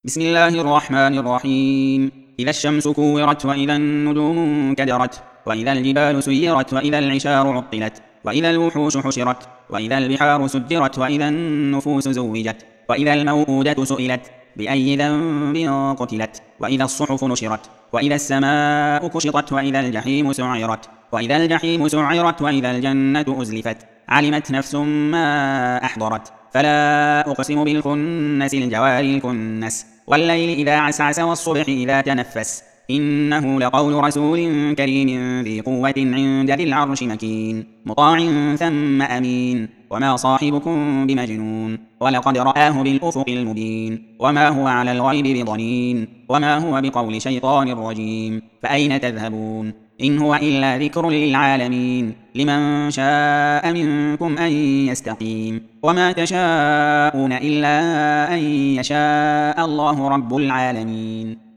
بسم الله الرحمن الرحيم. إذا الشمس كورت وإذا النجوم انكدرت وإذا الجبال سيرت وإذا العشار عطلت وإذا الوحوش حشرت وإذا البحار سجرت وإذا النفوس زوجت وإذا الموءودة سئلت بأي ذنب قتلت وإذا الصحف نشرت وإذا السماء كشطت وإذا الجحيم سعرت وإذا الجنة أزلفت علمت نفس ما أحضرت فلا أقسم بالخنس الجوار الكنس والليل إذا عسعس والصبح إذا تنفس إنه لقول رسول كريم ذي قوة عند ذي العرش مكين مطاع ثم أمين وما صاحبكم بمجنون ولقد رآه بالأفق المبين وما هو على الغيب بضنين وما هو بقول شيطان رجيم فأين تذهبون إن هو إلا ذكر للعالمين لمن شاء منكم أن يستقيم وما تشاءون إلا أن يشاء الله رب العالمين.